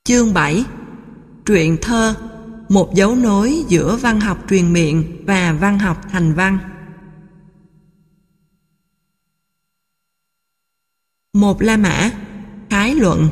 Chương 7. Truyện thơ, một dấu nối giữa văn học truyền miệng và văn học thành văn. Một La Mã, khái luận.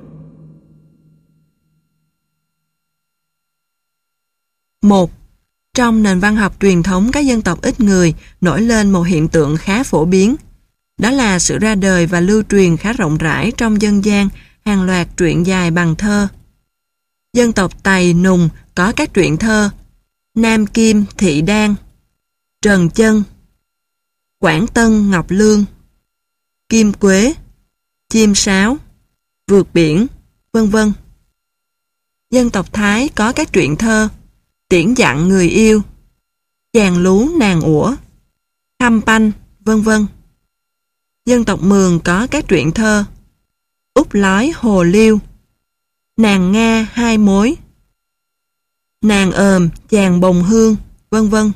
Một. Trong nền văn học truyền thống các dân tộc ít người nổi lên một hiện tượng khá phổ biến. Đó là sự ra đời và lưu truyền khá rộng rãi trong dân gian hàng loạt truyện dài bằng thơ. Dân tộc Tày Nùng có các truyện thơ Nam Kim Thị Đan, Trần Chân, Quảng Tân Ngọc Lương, Kim Quế, Chim Sáo, Vượt Biển, vân vân. Dân tộc Thái có các truyện thơ Tiễn Dặn Người Yêu, Chàng Lú Nàng Ủa, Khăm Panh, vân vân. Dân tộc Mường có các truyện thơ Úc Lói Hồ Liêu, Nàng Nga Hai Mối, Nàng Ờm Chàng Bồng Hương, vân vân.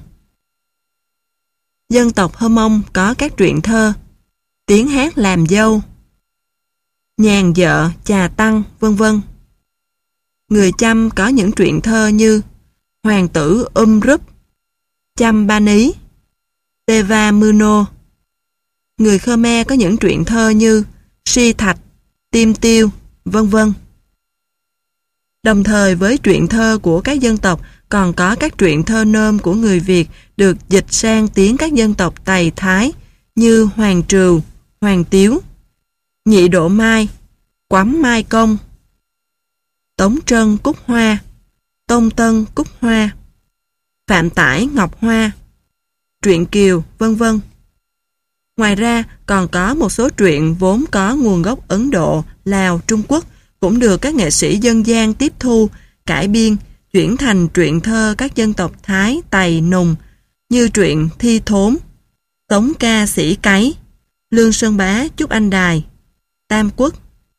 Dân tộc Hơ Mông có các truyện thơ Tiếng Hát Làm Dâu, Nhàn Vợ Chà Tăng, vân vân. Người Chăm có những truyện thơ như Hoàng tử Rup, Chăm Ba Ní, Teva Muno. Người Khmer có những truyện thơ như Si Thạch, Tim Tiêu, vân vân. Đồng thời với truyện thơ của các dân tộc còn có các truyện thơ nôm của người Việt được dịch sang tiếng các dân tộc Tày Thái như Hoàng Trừu, Hoàng Tiếu, Nhị Độ Mai, Quắm Mai Công, Tống Trân Cúc Hoa, Tôn Tân Cúc Hoa, Phạm Tải Ngọc Hoa, truyện Kiều, vân vân. Ngoài ra còn có một số truyện vốn có nguồn gốc Ấn Độ, Lào, Trung Quốc cũng được các nghệ sĩ dân gian tiếp thu, cải biên, chuyển thành truyện thơ các dân tộc Thái, Tày, Nùng như truyện Thi Thốn, Tống Ca Sĩ Cáy, Lương Sơn Bá Chúc Anh Đài, Tam Quốc.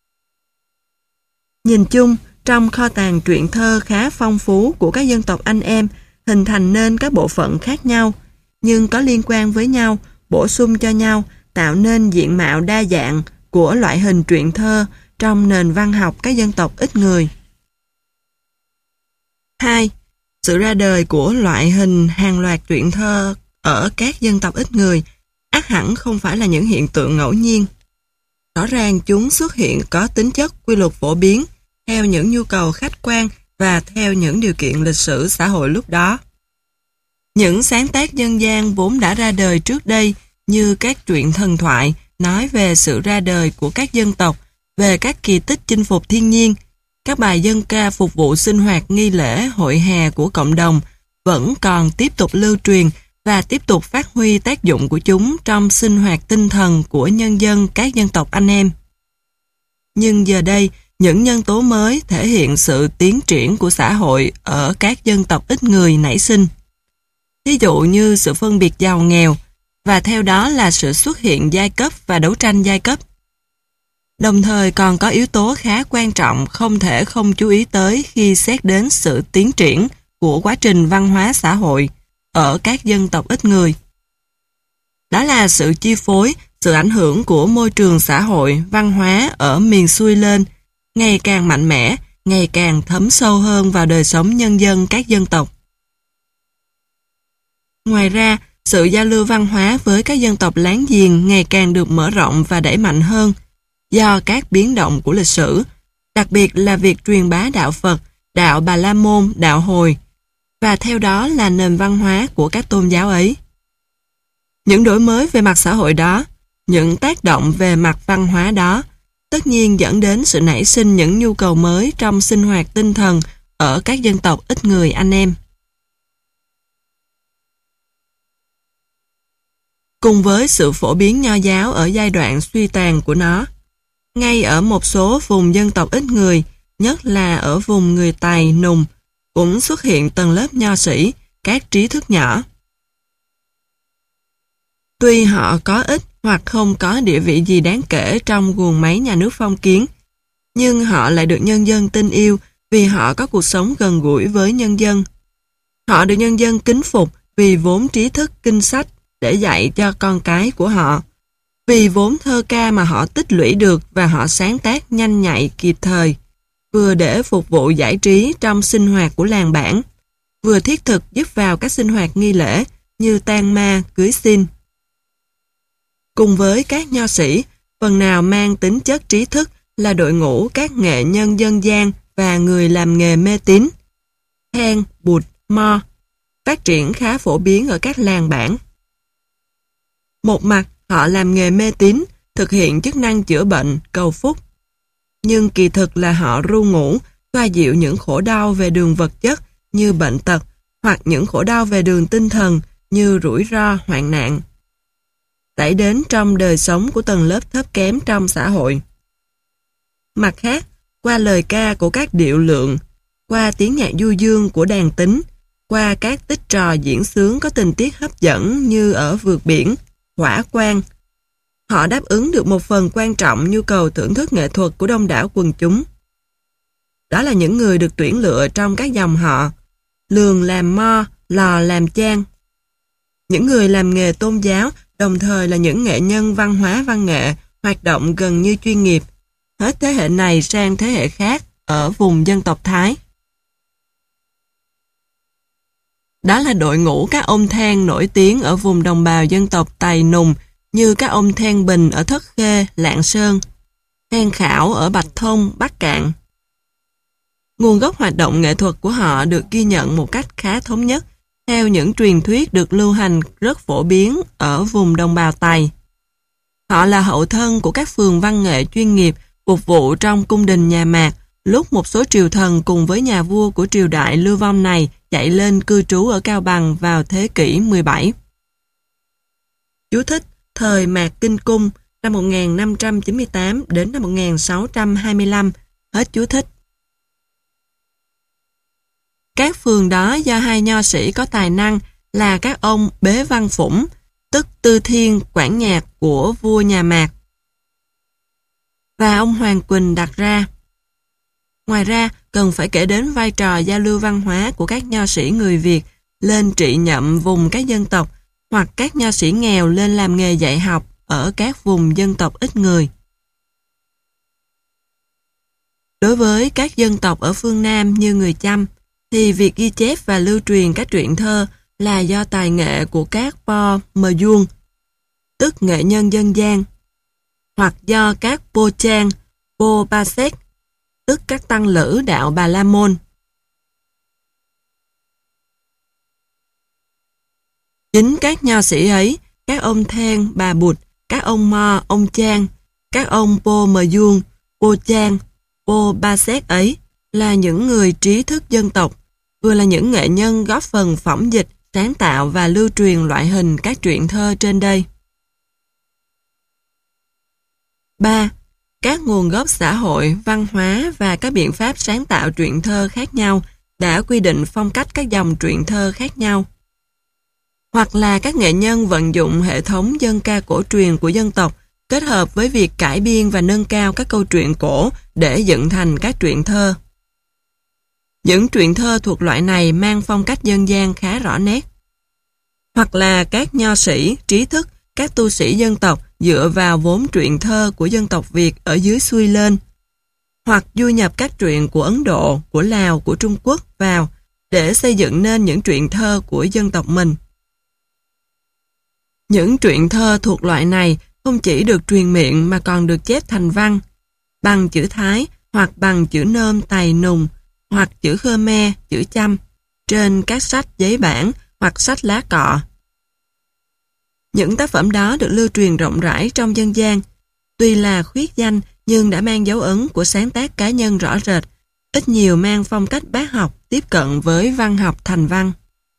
Nhìn chung, trong kho tàng truyện thơ khá phong phú của các dân tộc anh em hình thành nên các bộ phận khác nhau, nhưng có liên quan với nhau, bổ sung cho nhau, tạo nên diện mạo đa dạng của loại hình truyện thơ trong nền văn học các dân tộc ít người. 2. Sự ra đời của loại hình hàng loạt truyện thơ ở các dân tộc ít người ắt hẳn không phải là những hiện tượng ngẫu nhiên. Rõ ràng chúng xuất hiện có tính chất quy luật phổ biến theo những nhu cầu khách quan và theo những điều kiện lịch sử xã hội lúc đó. Những sáng tác dân gian vốn đã ra đời trước đây như các truyện thần thoại nói về sự ra đời của các dân tộc, về các kỳ tích chinh phục thiên nhiên, các bài dân ca phục vụ sinh hoạt nghi lễ hội hè của cộng đồng vẫn còn tiếp tục lưu truyền và tiếp tục phát huy tác dụng của chúng trong sinh hoạt tinh thần của nhân dân các dân tộc anh em. Nhưng giờ đây, những nhân tố mới thể hiện sự tiến triển của xã hội ở các dân tộc ít người nảy sinh. Ví dụ như sự phân biệt giàu nghèo, và theo đó là sự xuất hiện giai cấp và đấu tranh giai cấp. Đồng thời còn có yếu tố khá quan trọng không thể không chú ý tới khi xét đến sự tiến triển của quá trình văn hóa xã hội ở các dân tộc ít người. Đó là sự chi phối, sự ảnh hưởng của môi trường xã hội, văn hóa ở miền xuôi lên, ngày càng mạnh mẽ, ngày càng thấm sâu hơn vào đời sống nhân dân các dân tộc. Ngoài ra, sự giao lưu văn hóa với các dân tộc láng giềng ngày càng được mở rộng và đẩy mạnh hơn do các biến động của lịch sử, đặc biệt là việc truyền bá đạo Phật, đạo Bà La Môn, đạo Hồi, và theo đó là nền văn hóa của các tôn giáo ấy. Những đổi mới về mặt xã hội đó, những tác động về mặt văn hóa đó, tất nhiên dẫn đến sự nảy sinh những nhu cầu mới trong sinh hoạt tinh thần ở các dân tộc ít người anh em. Cùng với sự phổ biến nho giáo ở giai đoạn suy tàn của nó, ngay ở một số vùng dân tộc ít người, nhất là ở vùng người Tày, Nùng, cũng xuất hiện tầng lớp nho sĩ, các trí thức nhỏ. Tuy họ có ít hoặc không có địa vị gì đáng kể trong guồng máy nhà nước phong kiến, nhưng họ lại được nhân dân tin yêu vì họ có cuộc sống gần gũi với nhân dân. Họ được nhân dân kính phục vì vốn trí thức kinh sách để dạy cho con cái của họ, vì vốn thơ ca mà họ tích lũy được và họ sáng tác nhanh nhạy kịp thời, vừa để phục vụ giải trí trong sinh hoạt của làng bản, vừa thiết thực giúp vào các sinh hoạt nghi lễ như tang ma, cưới xin. Cùng với các nho sĩ, phần nào mang tính chất trí thức là đội ngũ các nghệ nhân dân gian và người làm nghề mê tín. Then, bụt, mo phát triển khá phổ biến ở các làng bản. Một mặt, họ làm nghề mê tín, thực hiện chức năng chữa bệnh, cầu phúc. Nhưng kỳ thực là họ ru ngủ, xoa dịu những khổ đau về đường vật chất như bệnh tật, hoặc những khổ đau về đường tinh thần như rủi ro, hoạn nạn, xảy đến trong đời sống của tầng lớp thấp kém trong xã hội. Mặt khác, qua lời ca của các điệu lượng, qua tiếng nhạc du dương của đàn tính, qua các tích trò diễn xướng có tình tiết hấp dẫn như ở Vượt Biển, Hỏa Quang, họ đáp ứng được một phần quan trọng nhu cầu thưởng thức nghệ thuật của đông đảo quần chúng. Đó là những người được tuyển lựa trong các dòng họ, Lường làm mo, Lò làm chang. Những người làm nghề tôn giáo đồng thời là những nghệ nhân văn hóa văn nghệ hoạt động gần như chuyên nghiệp, hết thế hệ này sang thế hệ khác ở vùng dân tộc Thái. Đó là đội ngũ các ông then nổi tiếng ở vùng đồng bào dân tộc Tày Nùng như các ông then Bình ở Thất Khê, Lạng Sơn, then Khảo ở Bạch Thông, Bắc Cạn. Nguồn gốc hoạt động nghệ thuật của họ được ghi nhận một cách khá thống nhất theo những truyền thuyết được lưu hành rất phổ biến ở vùng đồng bào Tày. Họ là hậu thân của các phường văn nghệ chuyên nghiệp phục vụ trong cung đình nhà Mạc lúc một số triều thần cùng với nhà vua của triều đại lưu vong này chạy lên cư trú ở Cao Bằng vào thế kỷ 17. Chú thích: thời Mạc Kinh Cung năm 1598 đến năm 1625, hết chú thích. Các phường đó do hai nho sĩ có tài năng là các ông Bế Văn Phủng, tức Tư Thiên quản nhạc của vua nhà Mạc, và ông Hoàng Quỳnh đặt ra. Ngoài ra, cần phải kể đến vai trò giao lưu văn hóa của các nho sĩ người Việt lên trị nhậm vùng các dân tộc, hoặc các nho sĩ nghèo lên làm nghề dạy học ở các vùng dân tộc ít người. Đối với các dân tộc ở phương Nam như người Chăm, thì việc ghi chép và lưu truyền các truyện thơ là do tài nghệ của các po mờ duông, tức nghệ nhân dân gian, hoặc do các po trang, po ba xét, tức các tăng lữ đạo Bà La Môn. Chính các nho sĩ ấy, các ông then, bà bụt, các ông mo, ông trang, các ông po mờ duông, po trang, po ba xét ấy là những người trí thức dân tộc, vừa là những nghệ nhân góp phần phỏng dịch, sáng tạo và lưu truyền loại hình các truyện thơ trên đây. 3. Các nguồn gốc xã hội, văn hóa và các biện pháp sáng tạo truyện thơ khác nhau đã quy định phong cách các dòng truyện thơ khác nhau. Hoặc là các nghệ nhân vận dụng hệ thống dân ca cổ truyền của dân tộc kết hợp với việc cải biên và nâng cao các câu chuyện cổ để dựng thành các truyện thơ. Những truyện thơ thuộc loại này mang phong cách dân gian khá rõ nét. Hoặc là các nho sĩ, trí thức, các tu sĩ dân tộc dựa vào vốn truyện thơ của dân tộc Việt ở dưới xuôi lên, hoặc du nhập các truyện của Ấn Độ, của Lào, của Trung Quốc vào để xây dựng nên những truyện thơ của dân tộc mình. Những truyện thơ thuộc loại này không chỉ được truyền miệng mà còn được chép thành văn, bằng chữ Thái hoặc bằng chữ Nôm Tày Nùng, hoặc chữ Khmer, chữ Chăm, trên các sách giấy bản hoặc sách lá cọ. Những tác phẩm đó được lưu truyền rộng rãi trong dân gian, tuy là khuyết danh nhưng đã mang dấu ấn của sáng tác cá nhân rõ rệt, ít nhiều mang phong cách bác học tiếp cận với văn học thành văn.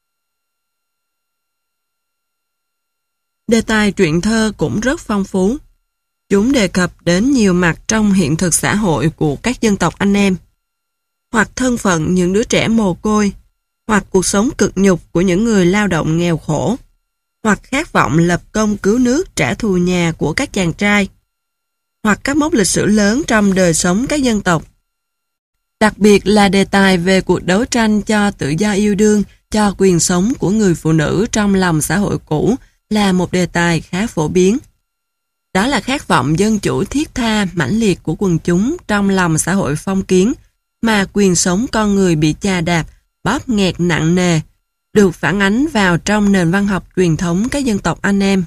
Đề tài truyện thơ cũng rất phong phú. Chúng đề cập đến nhiều mặt trong hiện thực xã hội của các dân tộc anh em, hoặc thân phận những đứa trẻ mồ côi, hoặc cuộc sống cực nhục của những người lao động nghèo khổ, hoặc khát vọng lập công cứu nước trả thù nhà của các chàng trai, hoặc các mốc lịch sử lớn trong đời sống các dân tộc. Đặc biệt là đề tài về cuộc đấu tranh cho tự do yêu đương, cho quyền sống của người phụ nữ trong lòng xã hội cũ là một đề tài khá phổ biến. Đó là khát vọng dân chủ thiết tha, mãnh liệt của quần chúng trong lòng xã hội phong kiến, mà quyền sống con người bị chà đạp, bóp nghẹt nặng nề, được phản ánh vào trong nền văn học truyền thống các dân tộc anh em.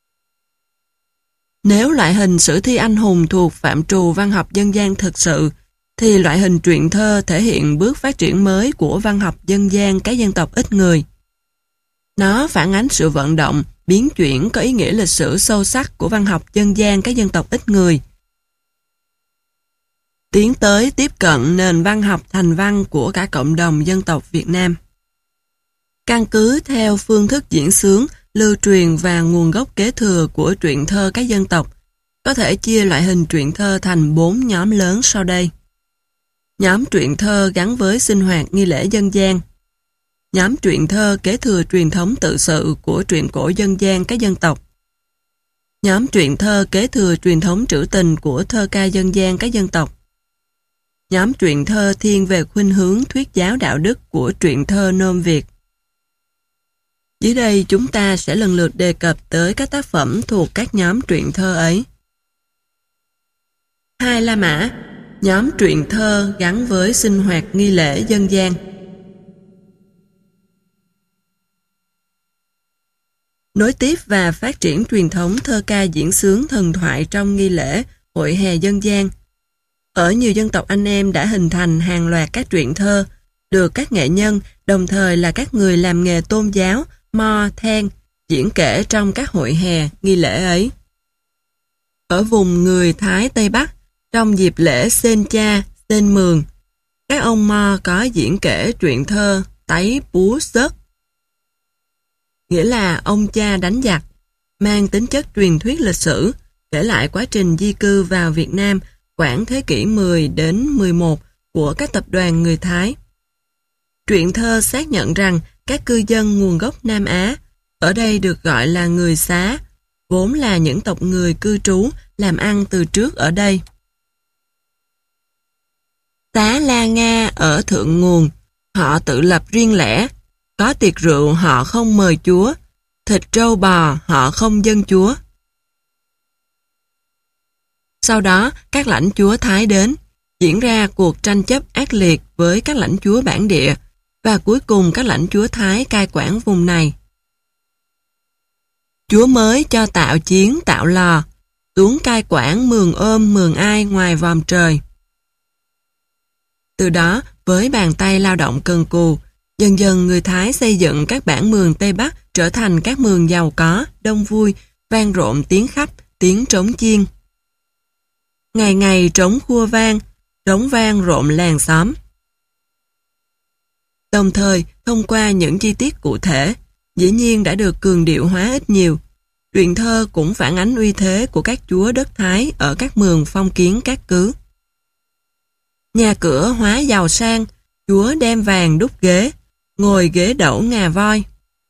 Nếu loại hình sử thi anh hùng thuộc phạm trù văn học dân gian thực sự, thì loại hình truyện thơ thể hiện bước phát triển mới của văn học dân gian các dân tộc ít người. Nó phản ánh sự vận động, biến chuyển có ý nghĩa lịch sử sâu sắc của văn học dân gian các dân tộc ít người, tiến tới tiếp cận nền văn học thành văn của cả cộng đồng dân tộc Việt Nam. Căn cứ theo phương thức diễn xướng, lưu truyền và nguồn gốc kế thừa của truyện thơ các dân tộc, có thể chia loại hình truyện thơ thành 4 nhóm lớn sau đây. Nhóm truyện thơ gắn với sinh hoạt nghi lễ dân gian. Nhóm truyện thơ kế thừa truyền thống tự sự của truyện cổ dân gian các dân tộc. Nhóm truyện thơ kế thừa truyền thống trữ tình của thơ ca dân gian các dân tộc. Nhóm truyện thơ thiên về khuynh hướng thuyết giáo đạo đức của truyện thơ nôm Việt. Dưới đây chúng ta sẽ lần lượt đề cập tới các tác phẩm thuộc các nhóm truyện thơ ấy. Hai La Mã, nhóm truyện thơ gắn với sinh hoạt nghi lễ dân gian. Nối tiếp và phát triển truyền thống thơ ca diễn xướng thần thoại trong nghi lễ, hội hè dân gian. Ở nhiều dân tộc anh em đã hình thành hàng loạt các truyện thơ, được các nghệ nhân, đồng thời là các người làm nghề tôn giáo, mo, then, diễn kể trong các hội hè, nghi lễ ấy. Ở vùng người Thái Tây Bắc, trong dịp lễ Sên Cha, Sên Mường, các ông mo có diễn kể truyện thơ Táy Bú Sớt, nghĩa là ông cha đánh giặc, mang tính chất truyền thuyết lịch sử, kể lại quá trình di cư vào Việt Nam khoảng thế kỷ 10 đến 11 của các tập đoàn người Thái. Truyện thơ xác nhận rằng các cư dân nguồn gốc Nam Á, ở đây được gọi là người Xá, vốn là những tộc người cư trú, làm ăn từ trước ở đây. Xá La Nga ở thượng nguồn, họ tự lập riêng lẻ, có tiệc rượu họ không mời chúa, thịt trâu bò họ không dâng chúa. Sau đó, các lãnh chúa Thái đến, diễn ra cuộc tranh chấp ác liệt với các lãnh chúa bản địa, và cuối cùng các lãnh chúa Thái cai quản vùng này. Chúa mới cho tạo chiến tạo lò, xuống cai quản mường ôm mường ai ngoài vòm trời. Từ đó, với bàn tay lao động cần cù, dần dần người Thái xây dựng các bản mường Tây Bắc trở thành các mường giàu có, đông vui, vang rộn tiếng khắp, tiếng trống chiên. Ngày ngày trống khua vang, trống vang rộn làng xóm. Đồng thời, thông qua những chi tiết cụ thể, dĩ nhiên đã được cường điệu hóa ít nhiều, truyện thơ cũng phản ánh uy thế của các chúa đất Thái ở các mường phong kiến các cứ. Nhà cửa hóa giàu sang, chúa đem vàng đúc ghế, ngồi ghế đẩu ngà voi.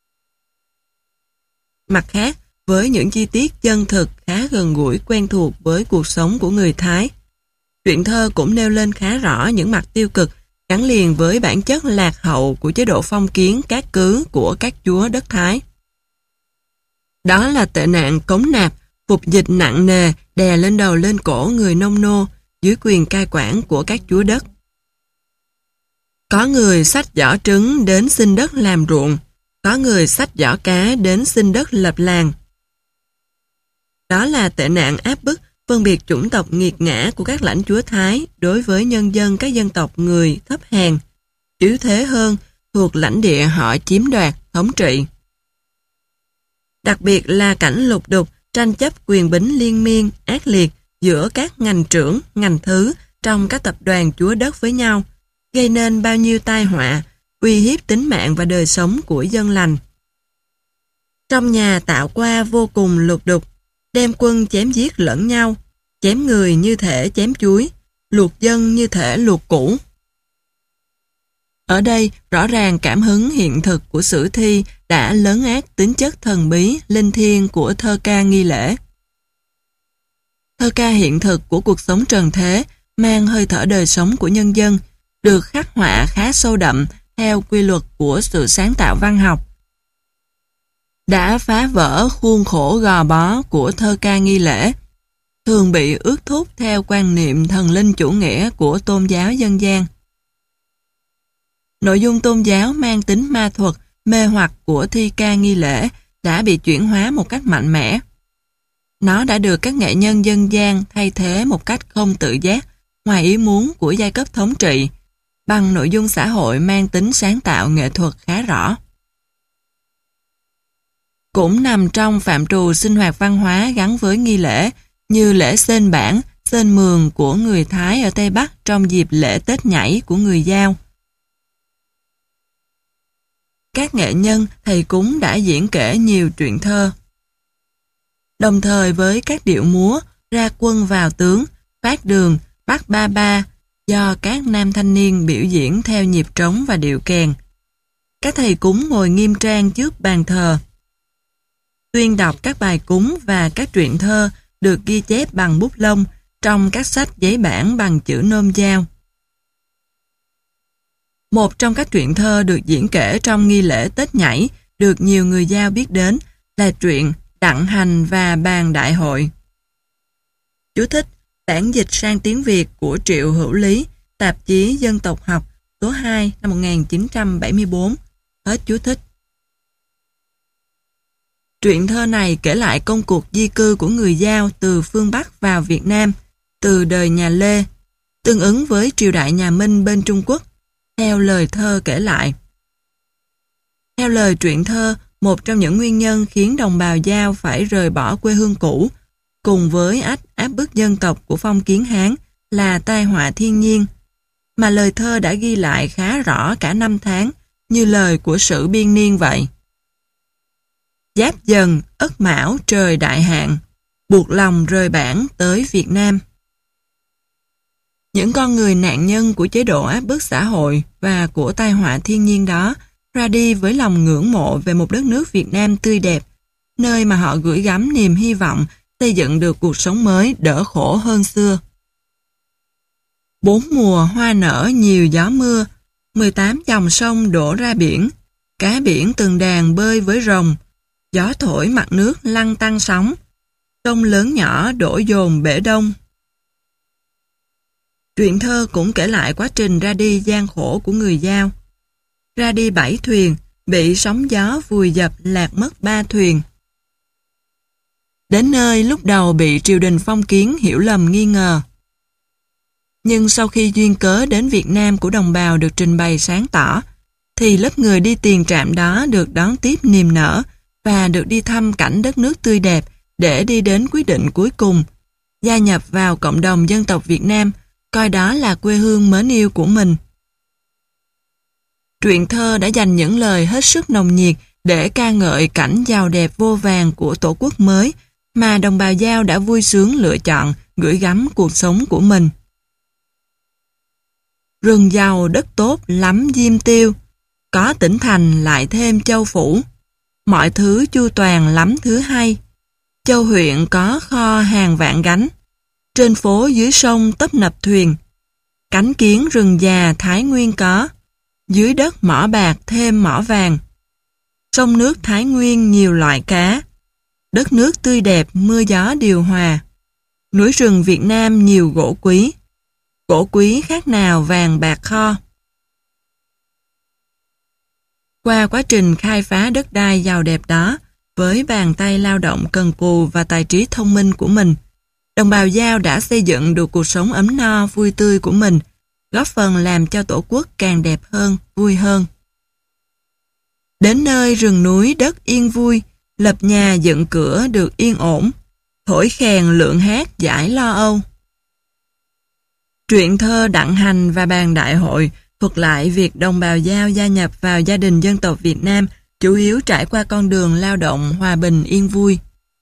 Mặt khác, với những chi tiết chân thực khá gần gũi quen thuộc với cuộc sống của người Thái, truyện thơ cũng nêu lên khá rõ những mặt tiêu cực gắn liền với bản chất lạc hậu của chế độ phong kiến các cứ của các chúa đất Thái. Đó là tệ nạn cống nạp, phục dịch nặng nề đè lên đầu lên cổ người nông nô dưới quyền cai quản của các chúa đất. Có người xách giỏ trứng đến xin đất làm ruộng, có người xách giỏ cá đến xin đất lập làng. Đó là tệ nạn áp bức, phân biệt chủng tộc nghiệt ngã của các lãnh chúa Thái đối với nhân dân các dân tộc người thấp hèn, yếu thế hơn, thuộc lãnh địa họ chiếm đoạt, thống trị. Đặc biệt là cảnh lục đục, tranh chấp quyền bính liên miên, ác liệt giữa các ngành trưởng, ngành thứ trong các tập đoàn chúa đất với nhau, gây nên bao nhiêu tai họa, uy hiếp tính mạng và đời sống của dân lành. Trong nhà tạo qua vô cùng lục đục, đem quân chém giết lẫn nhau, chém người như thể chém chuối, luộc dân như thể luộc củ. Ở đây, rõ ràng cảm hứng hiện thực của sử thi đã lấn át tính chất thần bí, linh thiêng của thơ ca nghi lễ. Thơ ca hiện thực của cuộc sống trần thế, mang hơi thở đời sống của nhân dân, được khắc họa khá sâu đậm theo quy luật của sự sáng tạo văn học. Đã phá vỡ khuôn khổ gò bó của thơ ca nghi lễ, thường bị ước thúc theo quan niệm thần linh chủ nghĩa của tôn giáo dân gian. Nội dung tôn giáo mang tính ma thuật, mê hoặc của thi ca nghi lễ đã bị chuyển hóa một cách mạnh mẽ. Nó đã được các nghệ nhân dân gian thay thế một cách không tự giác, ngoài ý muốn của giai cấp thống trị, bằng nội dung xã hội mang tính sáng tạo nghệ thuật khá rõ. Cũng nằm trong phạm trù sinh hoạt văn hóa gắn với nghi lễ, như lễ sên bản, sên mường của người Thái ở Tây Bắc trong dịp lễ Tết nhảy của người Dao. Các nghệ nhân, thầy cúng đã diễn kể nhiều truyện thơ. Đồng thời với các điệu múa, ra quân vào tướng, phát đường, bắt ba ba, do các nam thanh niên biểu diễn theo nhịp trống và điệu kèn. Các thầy cúng ngồi nghiêm trang trước bàn thờ, tuyên đọc các bài cúng và các truyện thơ được ghi chép bằng bút lông trong các sách giấy bản bằng chữ nôm dao. Một trong các truyện thơ được diễn kể trong nghi lễ Tết nhảy được nhiều người Dao biết đến là truyện Đặng Hành và Bàn Đại Hội. Chú thích: bản dịch sang tiếng Việt của Triệu Hữu Lý, tạp chí Dân tộc học, số 2 năm 1974. Hết chú thích. Truyện thơ này kể lại công cuộc di cư của người Dao từ phương Bắc vào Việt Nam, từ đời nhà Lê, tương ứng với triều đại nhà Minh bên Trung Quốc, theo lời thơ kể lại. Theo lời truyện thơ, một trong những nguyên nhân khiến đồng bào Dao phải rời bỏ quê hương cũ, cùng với áp bức dân tộc của phong kiến Hán, là tai họa thiên nhiên, mà lời thơ đã ghi lại khá rõ cả năm tháng, như lời của sử Biên Niên vậy. Giáp Dần, Ất Mão trời đại hạn, buộc lòng rời bản tới Việt Nam. Những con người nạn nhân của chế độ áp bức xã hội và của tai họa thiên nhiên đó ra đi với lòng ngưỡng mộ về một đất nước Việt Nam tươi đẹp, nơi mà họ gửi gắm niềm hy vọng xây dựng được cuộc sống mới đỡ khổ hơn xưa. 4 mùa hoa nở nhiều gió mưa, 18 dòng sông đổ ra biển, cá biển từng đàn bơi với rồng, gió thổi mặt nước lăn tăn sóng, sông lớn nhỏ đổ dồn bể đông. Truyện thơ cũng kể lại quá trình ra đi gian khổ của người Dao. Ra đi 7 thuyền, bị sóng gió vùi dập lạc mất 3 thuyền. Đến nơi lúc đầu bị triều đình phong kiến hiểu lầm nghi ngờ. Nhưng sau khi duyên cớ đến Việt Nam của đồng bào được trình bày sáng tỏ, thì lớp người đi tiền trạm đó được đón tiếp niềm nở và được đi thăm cảnh đất nước tươi đẹp để đi đến quyết định cuối cùng, gia nhập vào cộng đồng dân tộc Việt Nam, coi đó là quê hương mến yêu của mình. Truyện thơ đã dành những lời hết sức nồng nhiệt để ca ngợi cảnh giàu đẹp vô vàn của tổ quốc mới mà đồng bào Dao đã vui sướng lựa chọn gửi gắm cuộc sống của mình. Rừng giàu đất tốt lắm diêm tiêu, có tỉnh thành lại thêm châu phủ, mọi thứ chu toàn lắm thứ hay. Châu huyện có kho hàng vạn gánh, trên phố dưới sông tấp nập thuyền, cánh kiến rừng già Thái Nguyên có, dưới đất mỏ bạc thêm mỏ vàng. Sông nước Thái Nguyên nhiều loại cá, đất nước tươi đẹp mưa gió điều hòa. Núi rừng Việt Nam nhiều gỗ quý khác nào vàng bạc kho. Qua quá trình khai phá đất đai giàu đẹp đó, với bàn tay lao động cần cù và tài trí thông minh của mình, đồng bào Dao đã xây dựng được cuộc sống ấm no vui tươi của mình, góp phần làm cho tổ quốc càng đẹp hơn, vui hơn. Đến nơi rừng núi đất yên vui, lập nhà dựng cửa được yên ổn, thổi khèn lượn hát giải lo âu. Truyện thơ Đặng Hành và Bàn Đại Hội thuật lại việc đồng bào Dao gia nhập vào gia đình dân tộc Việt Nam chủ yếu trải qua con đường lao động hòa bình yên vui.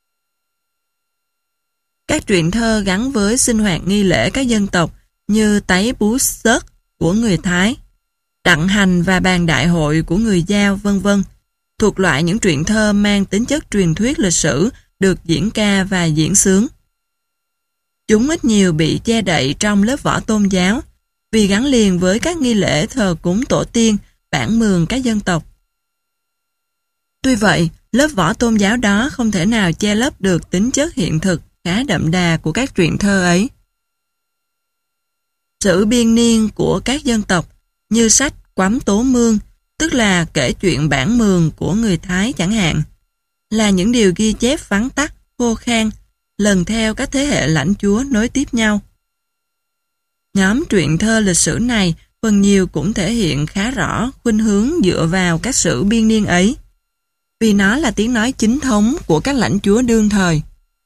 Các truyện thơ gắn với sinh hoạt nghi lễ các dân tộc như Táy Bú Sớt của người Thái, Đặng Hành và Bàn Đại Hội của người Dao, vân vân, thuộc loại những truyện thơ mang tính chất truyền thuyết lịch sử được diễn ca và diễn xướng. Chúng ít nhiều bị che đậy trong lớp vỏ tôn giáo vì gắn liền với các nghi lễ thờ cúng tổ tiên, bản mường các dân tộc. Tuy vậy, lớp vỏ tôn giáo đó không thể nào che lấp được tính chất hiện thực khá đậm đà của các truyện thơ ấy. Sử biên niên của các dân tộc như sách Quắm Tố Mương, tức là kể chuyện bản mường của người Thái chẳng hạn, là những điều ghi chép vắn tắt, khô khan, lần theo các thế hệ lãnh chúa nối tiếp nhau. Nhóm truyện thơ lịch sử này phần nhiều cũng thể hiện khá rõ khuynh hướng dựa vào các sử biên niên ấy, vì nó là tiếng nói chính thống của các lãnh chúa đương thời.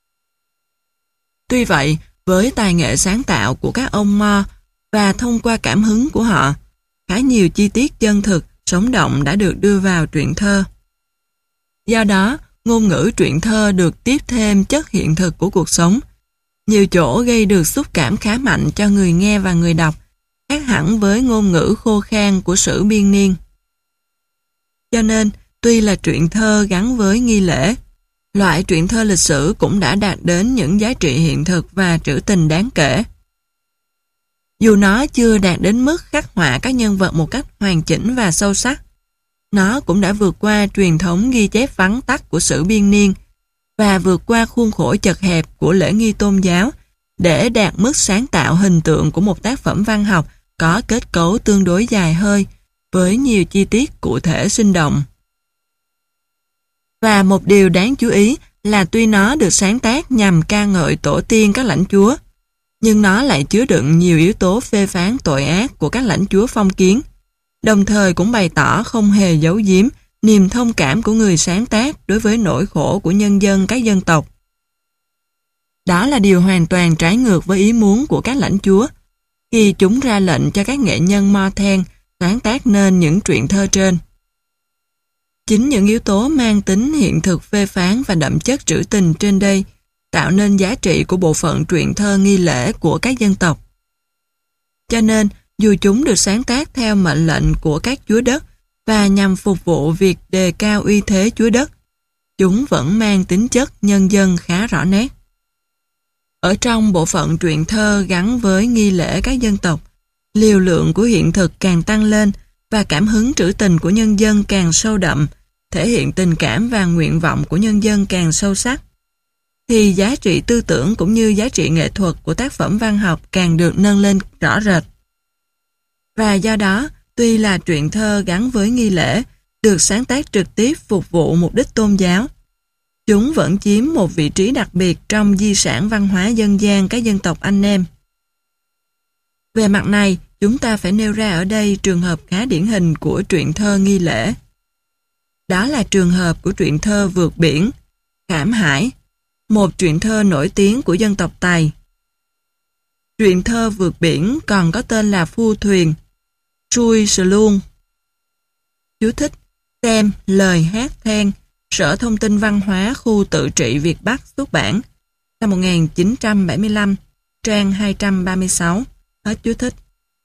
Tuy vậy, với tài nghệ sáng tạo của các ông Mo và thông qua cảm hứng của họ, khá nhiều chi tiết chân thực, sống động đã được đưa vào truyện thơ. Do đó, ngôn ngữ truyện thơ được tiếp thêm chất hiện thực của cuộc sống, nhiều chỗ gây được xúc cảm khá mạnh cho người nghe và người đọc, khác hẳn với ngôn ngữ khô khan của sử biên niên. Cho nên, tuy là truyện thơ gắn với nghi lễ, loại truyện thơ lịch sử cũng đã đạt đến những giá trị hiện thực và trữ tình đáng kể. Dù nó chưa đạt đến mức khắc họa các nhân vật một cách hoàn chỉnh và sâu sắc, nó cũng đã vượt qua truyền thống ghi chép vắn tắt của sử biên niên và vượt qua khuôn khổ chật hẹp của lễ nghi tôn giáo để đạt mức sáng tạo hình tượng của một tác phẩm văn học có kết cấu tương đối dài hơi, với nhiều chi tiết cụ thể sinh động. Và một điều đáng chú ý là tuy nó được sáng tác nhằm ca ngợi tổ tiên các lãnh chúa, nhưng nó lại chứa đựng nhiều yếu tố phê phán tội ác của các lãnh chúa phong kiến, đồng thời cũng bày tỏ không hề giấu giếm niềm thông cảm của người sáng tác đối với nỗi khổ của nhân dân các dân tộc. Đó là điều hoàn toàn trái ngược với ý muốn của các lãnh chúa, khi chúng ra lệnh cho các nghệ nhân mo then sáng tác nên những truyện thơ trên. Chính những yếu tố mang tính hiện thực phê phán và đậm chất trữ tình trên đây tạo nên giá trị của bộ phận truyện thơ nghi lễ của các dân tộc. Cho nên, dù chúng được sáng tác theo mệnh lệnh của các chúa đất và nhằm phục vụ việc đề cao uy thế chúa đất, chúng vẫn mang tính chất nhân dân khá rõ nét. Ở trong bộ phận truyện thơ gắn với nghi lễ các dân tộc, liều lượng của hiện thực càng tăng lên và cảm hứng trữ tình của nhân dân càng sâu đậm, thể hiện tình cảm và nguyện vọng của nhân dân càng sâu sắc, thì giá trị tư tưởng cũng như giá trị nghệ thuật của tác phẩm văn học càng được nâng lên rõ rệt. Và do đó, tuy là truyện thơ gắn với nghi lễ, được sáng tác trực tiếp phục vụ mục đích tôn giáo, chúng vẫn chiếm một vị trí đặc biệt trong di sản văn hóa dân gian các dân tộc anh em. Về mặt này, chúng ta phải nêu ra ở đây trường hợp khá điển hình của truyện thơ nghi lễ. Đó là trường hợp của truyện thơ Vượt Biển, Khảm Hải, một truyện thơ nổi tiếng của dân tộc Tày. Truyện thơ Vượt Biển còn có tên là Phu Thuyền, Trui Sờ Luôn. Chú thích, xem lời hát then, Sở Thông tin Văn hóa Khu Tự trị Việt Bắc xuất bản, năm 1975, trang 236, hết chú thích.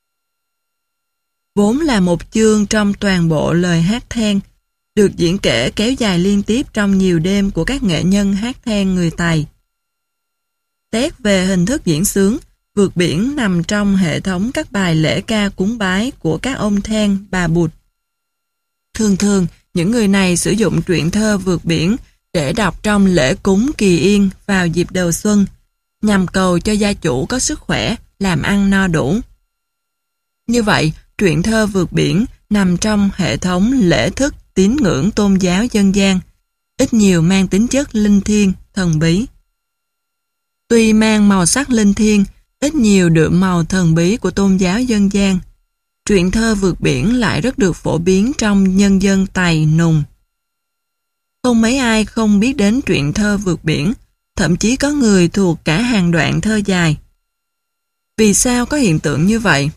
Vốn là một chương trong toàn bộ lời hát then, được diễn kể kéo dài liên tiếp trong nhiều đêm của các nghệ nhân hát then người Tày. Xét về hình thức diễn xướng, Vượt Biển nằm trong hệ thống các bài lễ ca cúng bái của các ông then, bà Bụt. Thường thường, những người này sử dụng truyện thơ Vượt Biển để đọc trong lễ cúng Kỳ Yên vào dịp đầu xuân, nhằm cầu cho gia chủ có sức khỏe, làm ăn no đủ. Như vậy, truyện thơ Vượt Biển nằm trong hệ thống lễ thức tín ngưỡng tôn giáo dân gian, ít nhiều mang tính chất linh thiêng, thần bí. Tuy mang màu sắc linh thiêng, ít nhiều đượm màu thần bí của tôn giáo dân gian, truyện thơ Vượt Biển lại rất được phổ biến trong nhân dân Tày Nùng. Không mấy ai không biết đến truyện thơ Vượt Biển, thậm chí có người thuộc cả hàng đoạn thơ dài. Vì sao có hiện tượng như vậy?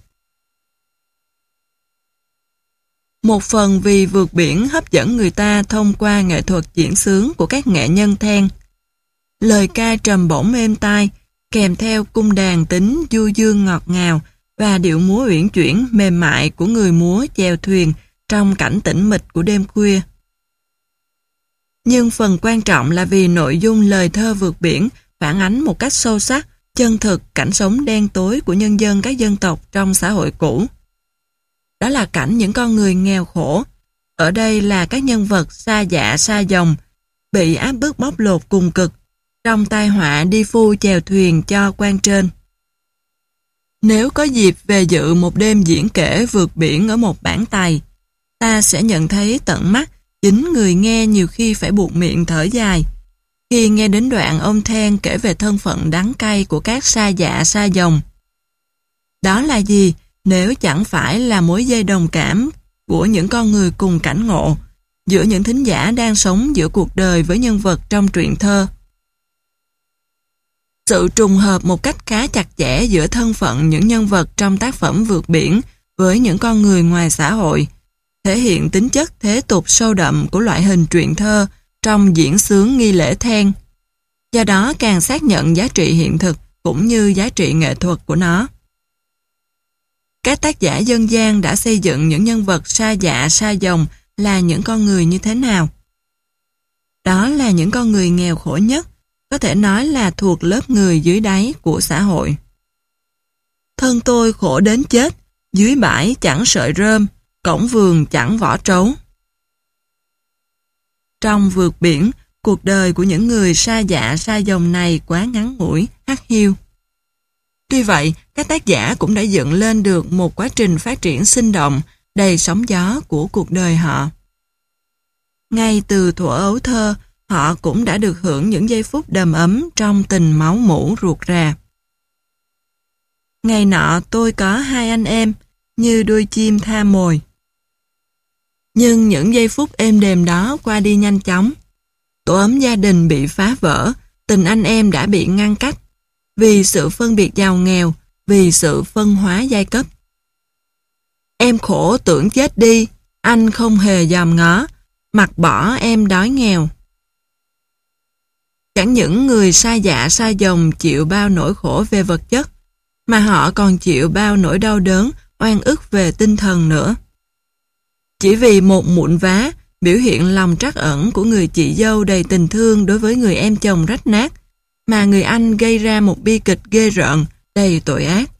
Một phần vì Vượt Biển hấp dẫn người ta thông qua nghệ thuật diễn xướng của các nghệ nhân then. Lời ca trầm bổng êm tai, kèm theo cung đàn tính du dương ngọt ngào và điệu múa uyển chuyển mềm mại của người múa chèo thuyền trong cảnh tĩnh mịch của đêm khuya. Nhưng phần quan trọng là vì nội dung lời thơ Vượt Biển phản ánh một cách sâu sắc, chân thực cảnh sống đen tối của nhân dân các dân tộc trong xã hội cũ. Đó là cảnh những con người nghèo khổ, ở đây là các nhân vật xa dạ xa dòng, bị áp bức bóc lột cùng cực, trong tai họa đi phu chèo thuyền cho quan trên. Nếu có dịp về dự một đêm diễn kể vượt biển ở một bản tày, ta sẽ nhận thấy tận mắt chính người nghe nhiều khi phải buột miệng thở dài. Khi nghe đến đoạn ông Then kể về thân phận đắng cay của các sa dạ sa dòng. Đó là gì nếu chẳng phải là mối dây đồng cảm của những con người cùng cảnh ngộ, giữa những thính giả đang sống giữa cuộc đời với nhân vật trong truyện thơ. Sự trùng hợp một cách khá chặt chẽ giữa thân phận những nhân vật trong tác phẩm vượt biển với những con người ngoài xã hội, thể hiện tính chất thế tục sâu đậm của loại hình truyện thơ trong diễn xướng nghi lễ then. Do đó càng xác nhận giá trị hiện thực cũng như giá trị nghệ thuật của nó. Các tác giả dân gian đã xây dựng những nhân vật sa dạ sa dòng là những con người như thế nào? Đó là những con người nghèo khổ nhất, có thể nói là thuộc lớp người dưới đáy của xã hội. Thân tôi khổ đến chết, dưới bãi chẳng sợi rơm, cổng vườn chẳng vỏ trấu. Trong vượt biển, cuộc đời của những người sa dạ sa dòng này quá ngắn ngủi, hắt hiu. Tuy vậy, các tác giả cũng đã dựng lên được một quá trình phát triển sinh động, đầy sóng gió của cuộc đời họ. Ngay từ thuở ấu thơ, họ cũng đã được hưởng những giây phút đầm ấm trong tình máu mủ ruột rà. Ngày nọ tôi có 2 anh em, như đôi chim tha mồi. Nhưng những giây phút êm đềm đó qua đi nhanh chóng. Tổ ấm gia đình bị phá vỡ, tình anh em đã bị ngăn cách, vì sự phân biệt giàu nghèo, vì sự phân hóa giai cấp. Em khổ tưởng chết đi, anh không hề dòm ngó, mặc bỏ em đói nghèo. Chẳng những người sa dạ sa dòng chịu bao nỗi khổ về vật chất, mà họ còn chịu bao nỗi đau đớn, oan ức về tinh thần nữa. Chỉ vì một mụn vá, biểu hiện lòng trắc ẩn của người chị dâu đầy tình thương đối với người em chồng rách nát, mà người anh gây ra một bi kịch ghê rợn, đầy tội ác.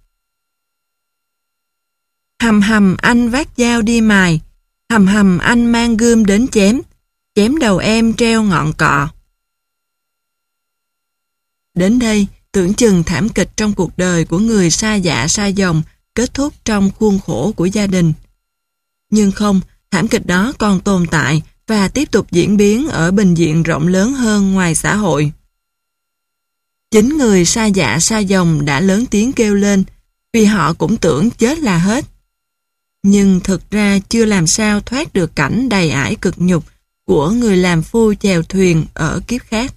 Hầm hầm anh vác dao đi mài, hầm hầm anh mang gươm đến chém, chém đầu em treo ngọn cọ. Đến đây, tưởng chừng thảm kịch trong cuộc đời của người sa dạ sa dòng kết thúc trong khuôn khổ của gia đình. Nhưng không, thảm kịch đó còn tồn tại và tiếp tục diễn biến ở bình diện rộng lớn hơn ngoài xã hội. Chính người sa dạ sa dòng đã lớn tiếng kêu lên, vì họ cũng tưởng chết là hết. Nhưng thực ra chưa làm sao thoát được cảnh đầy ải cực nhục của người làm phu chèo thuyền ở kiếp khác.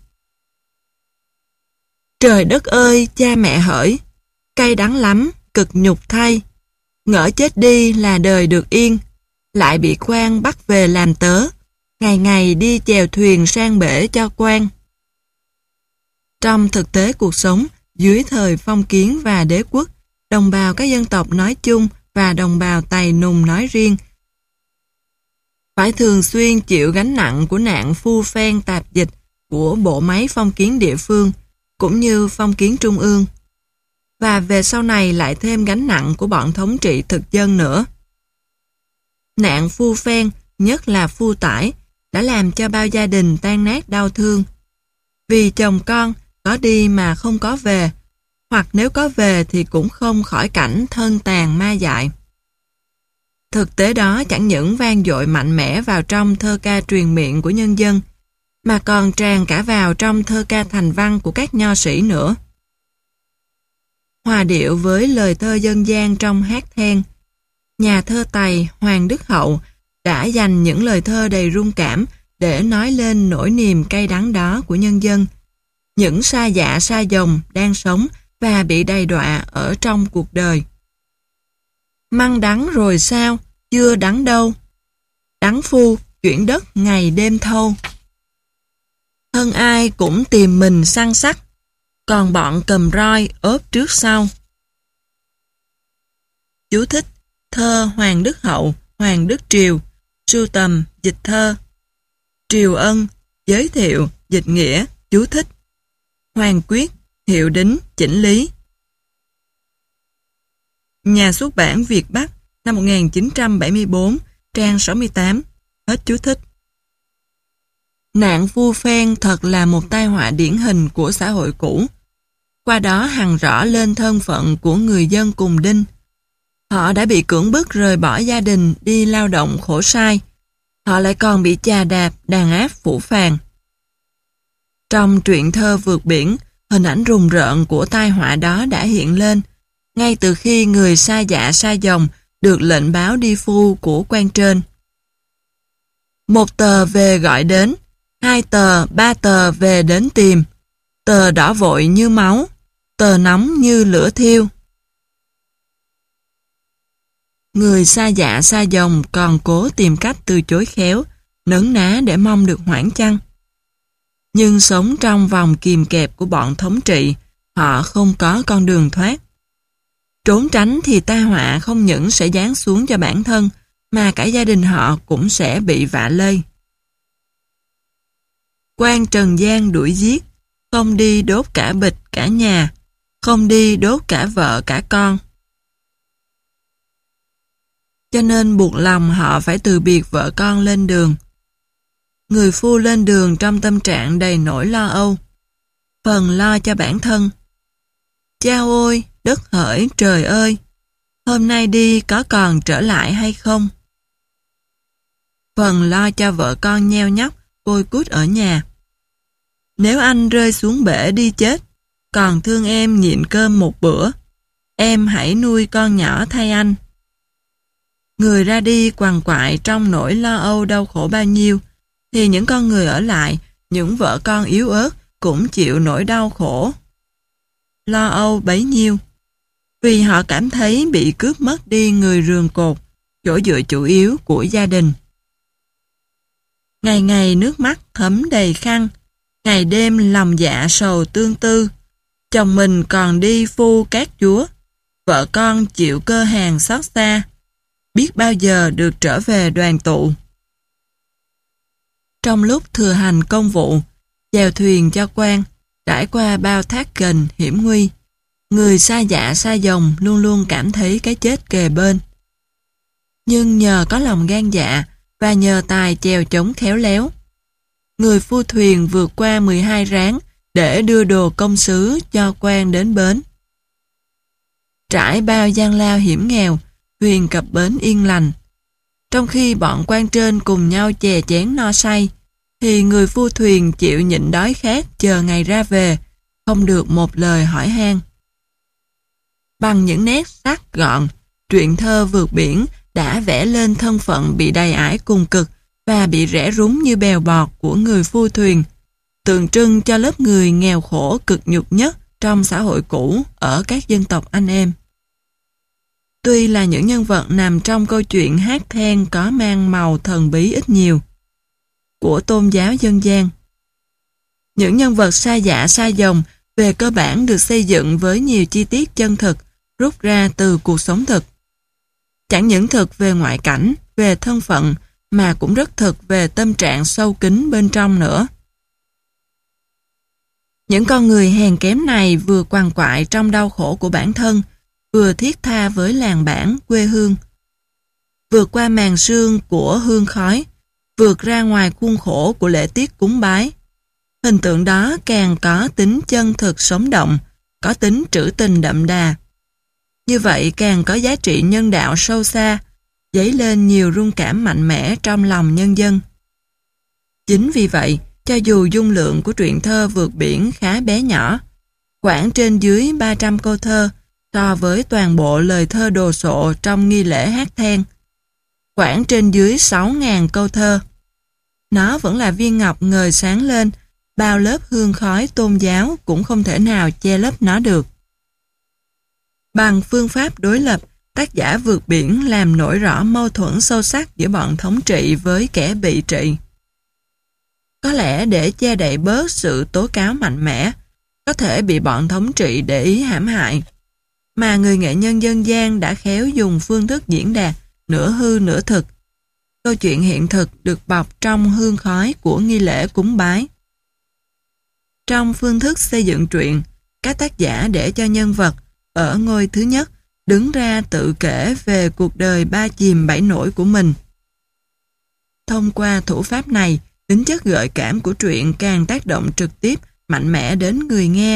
Trời đất ơi, cha mẹ hỡi, cay đắng lắm, cực nhục thay. Ngỡ chết đi là đời được yên, lại bị quan bắt về làm tớ, ngày ngày đi chèo thuyền sang bể cho quan. Trong thực tế cuộc sống, dưới thời phong kiến và đế quốc, đồng bào các dân tộc nói chung và đồng bào Tày Nùng nói riêng, phải thường xuyên chịu gánh nặng của nạn phu phen tạp dịch của bộ máy phong kiến địa phương, cũng như phong kiến trung ương. Và về sau này lại thêm gánh nặng của bọn thống trị thực dân nữa. Nạn phu phen, nhất là phu tải, đã làm cho bao gia đình tan nát đau thương. Vì chồng con có đi mà không có về, hoặc nếu có về thì cũng không khỏi cảnh thân tàn ma dại. Thực tế đó chẳng những vang dội mạnh mẽ vào trong thơ ca truyền miệng của nhân dân, mà còn tràn cả vào trong thơ ca thành văn của các nho sĩ nữa. Hòa điệu với lời thơ dân gian trong hát then, nhà thơ Tày Hoàng Đức Hậu đã dành những lời thơ đầy rung cảm để nói lên nỗi niềm cay đắng đó của nhân dân, những sa dạ sa dòng đang sống và bị đầy đọa ở trong cuộc đời. Măng đắng rồi sao, chưa đắng đâu. Đắng phu, chuyển đất ngày đêm thâu. Thân ai cũng tìm mình săn sắc, còn bọn cầm roi ốp trước sau. Chú thích: thơ Hoàng Đức Hậu, Hoàng Đức Triều, sưu tầm, dịch thơ. Triều Ân, giới thiệu, dịch nghĩa, chú thích. Hoàng Quyết, hiệu đính, chỉnh lý. Nhà xuất bản Việt Bắc, năm 1974, trang 68, hết chú thích. Nạn phu phen thật là một tai họa điển hình của xã hội cũ. qua đó hằn rõ lên thân phận của người dân cùng đinh. Họ đã bị cưỡng bức rời bỏ gia đình đi lao động khổ sai. Họ lại còn bị chà đạp, đàn áp phủ phàng. Trong truyện thơ Vượt Biển, hình ảnh rùng rợn của tai họa đó đã hiện lên, ngay từ khi người sa dạ sa dòng được lệnh báo đi phu của quan trên. Một tờ về gọi đến, 2 tờ, 3 tờ về đến tìm, tờ đỏ vội như máu, tờ nóng như lửa thiêu. Người sa dạ sa dòng còn cố tìm cách từ chối khéo, nấn ná để mong được hoãn chăng. Nhưng sống trong vòng kìm kẹp của bọn thống trị, họ không có con đường thoát. Trốn tránh thì tai họa không những sẽ giáng xuống cho bản thân, mà cả gia đình họ cũng sẽ bị vạ lây. Quan Trần Gian đuổi giết, không đi đốt cả bịch cả nhà, không đi đốt cả vợ cả con. Cho nên buộc lòng họ phải từ biệt vợ con lên đường. Người phu lên đường trong tâm trạng đầy nỗi lo âu. Phần lo cho bản thân. Chao ôi, đất hỡi, trời ơi, hôm nay đi có còn trở lại hay không? Phần lo cho vợ con nheo nhóc, côi cút ở nhà. Nếu anh rơi xuống bể đi chết, còn thương em nhịn cơm một bữa, em hãy nuôi con nhỏ thay anh. Người ra đi quằn quại trong nỗi lo âu đau khổ bao nhiêu, thì những con người ở lại, những vợ con yếu ớt cũng chịu nỗi đau khổ. Lo âu bấy nhiêu, vì họ cảm thấy bị cướp mất đi người rường cột, chỗ dựa chủ yếu của gia đình. Ngày ngày nước mắt thấm đầy khăn, ngày đêm lòng dạ sầu tương tư, chồng mình còn đi phu cát chúa, vợ con chịu cơ hàng xót xa, biết bao giờ được trở về đoàn tụ. Trong lúc thừa hành công vụ, chèo thuyền cho quan, trải qua bao thác kình hiểm nguy, người sa dạ sa dòng luôn luôn cảm thấy cái chết kề bên. Nhưng nhờ có lòng gan dạ và nhờ tài chèo chống khéo léo, người phu thuyền vượt qua 12 ráng để đưa đồ công sứ cho quan đến bến. Trải bao gian lao hiểm nghèo, thuyền cập bến yên lành. Trong khi bọn quan trên cùng nhau chè chén no say, thì người phu thuyền chịu nhịn đói khát chờ ngày ra về, không được một lời hỏi han. Bằng những nét sắc gọn, truyện thơ Vượt Biển đã vẽ lên thân phận bị đầy ải cùng cực và bị rẽ rúng như bèo bọt của người phu thuyền, tượng trưng cho lớp người nghèo khổ cực nhục nhất trong xã hội cũ ở các dân tộc anh em. Tuy là những nhân vật nằm trong câu chuyện hát then có mang màu thần bí ít nhiều của tôn giáo dân gian, những nhân vật sa dạ sa dòng về cơ bản được xây dựng với nhiều chi tiết chân thực rút ra từ cuộc sống thực. Chẳng những thực về ngoại cảnh, về thân phận, mà cũng rất thực về tâm trạng sâu kín bên trong nữa. Những con người hèn kém này vừa quằn quại trong đau khổ của bản thân, vừa thiết tha với làng bản, quê hương. Vượt qua màn sương của hương khói, vượt ra ngoài khuôn khổ của lễ tiết cúng bái. Hình tượng đó càng có tính chân thực sống động, có tính trữ tình đậm đà. Như vậy càng có giá trị nhân đạo sâu xa, dấy lên nhiều rung cảm mạnh mẽ trong lòng nhân dân. Chính vì vậy, cho dù dung lượng của truyện thơ Vượt Biển khá bé nhỏ, khoảng trên dưới 300 câu thơ so với toàn bộ lời thơ đồ sộ trong nghi lễ hát then, khoảng trên dưới 6.000 câu thơ, nó vẫn là viên ngọc ngời sáng lên, bao lớp hương khói tôn giáo cũng không thể nào che lấp nó được. Bằng phương pháp đối lập, tác giả Vượt Biển làm nổi rõ mâu thuẫn sâu sắc giữa bọn thống trị với kẻ bị trị. Có lẽ để che đậy bớt sự tố cáo mạnh mẽ, có thể bị bọn thống trị để ý hãm hại, mà người nghệ nhân dân gian đã khéo dùng phương thức diễn đạt nửa hư nửa thực. Câu chuyện hiện thực được bọc trong hương khói của nghi lễ cúng bái. Trong phương thức xây dựng truyện, các tác giả để cho nhân vật ở ngôi thứ nhất đứng ra tự kể về cuộc đời ba chìm bảy nổi của mình. Thông qua thủ pháp này, tính chất gợi cảm của truyện càng tác động trực tiếp, mạnh mẽ đến người nghe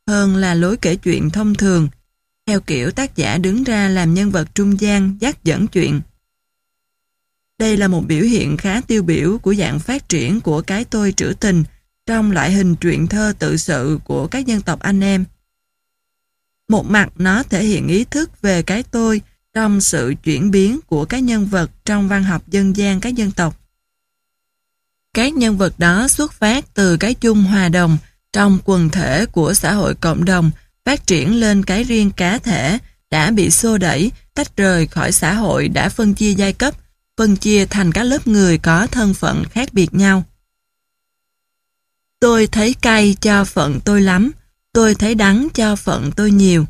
hơn là lối kể chuyện thông thường, theo kiểu tác giả đứng ra làm nhân vật trung gian dắt dẫn chuyện. Đây là một biểu hiện khá tiêu biểu của dạng phát triển của cái tôi trữ tình trong loại hình truyện thơ tự sự của các dân tộc anh em. Một mặt nó thể hiện ý thức về cái tôi trong sự chuyển biến của các nhân vật trong văn học dân gian các dân tộc. Các nhân vật đó xuất phát từ cái chung hòa đồng trong quần thể của xã hội cộng đồng, phát triển lên cái riêng cá thể đã bị xô đẩy, tách rời khỏi xã hội đã phân chia giai cấp, phân chia thành các lớp người có thân phận khác biệt nhau. Tôi thấy cay cho phận tôi lắm, tôi thấy đắng cho phận tôi nhiều.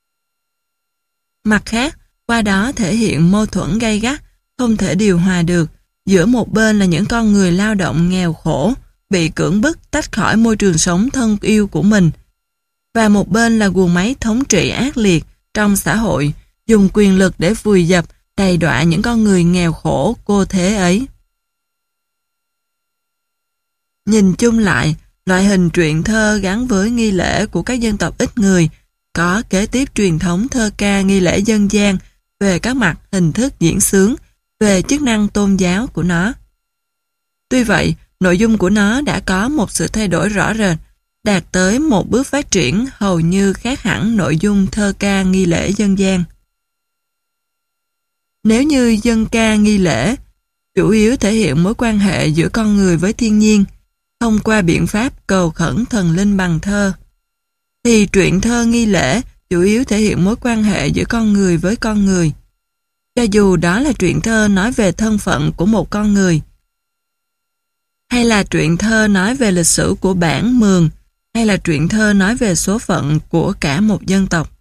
Mặt khác, qua đó thể hiện mâu thuẫn gay gắt, không thể điều hòa được, giữa một bên là những con người lao động nghèo khổ, bị cưỡng bức tách khỏi môi trường sống thân yêu của mình, và một bên là guồng máy thống trị ác liệt trong xã hội, dùng quyền lực để vùi dập, đầy đọa những con người nghèo khổ cô thế ấy. Nhìn chung lại, loại hình truyện thơ gắn với nghi lễ của các dân tộc ít người, có kế tiếp truyền thống thơ ca nghi lễ dân gian về các mặt hình thức diễn xướng, về chức năng tôn giáo của nó. Tuy vậy, nội dung của nó đã có một sự thay đổi rõ rệt, đạt tới một bước phát triển hầu như khác hẳn nội dung thơ ca nghi lễ dân gian. Nếu như dân ca nghi lễ chủ yếu thể hiện mối quan hệ giữa con người với thiên nhiên, thông qua biện pháp cầu khẩn thần linh bằng thơ, thì truyện thơ nghi lễ chủ yếu thể hiện mối quan hệ giữa con người với con người. Cho dù đó là truyện thơ nói về thân phận của một con người, hay là truyện thơ nói về lịch sử của bản mường, hay là truyện thơ nói về số phận của cả một dân tộc.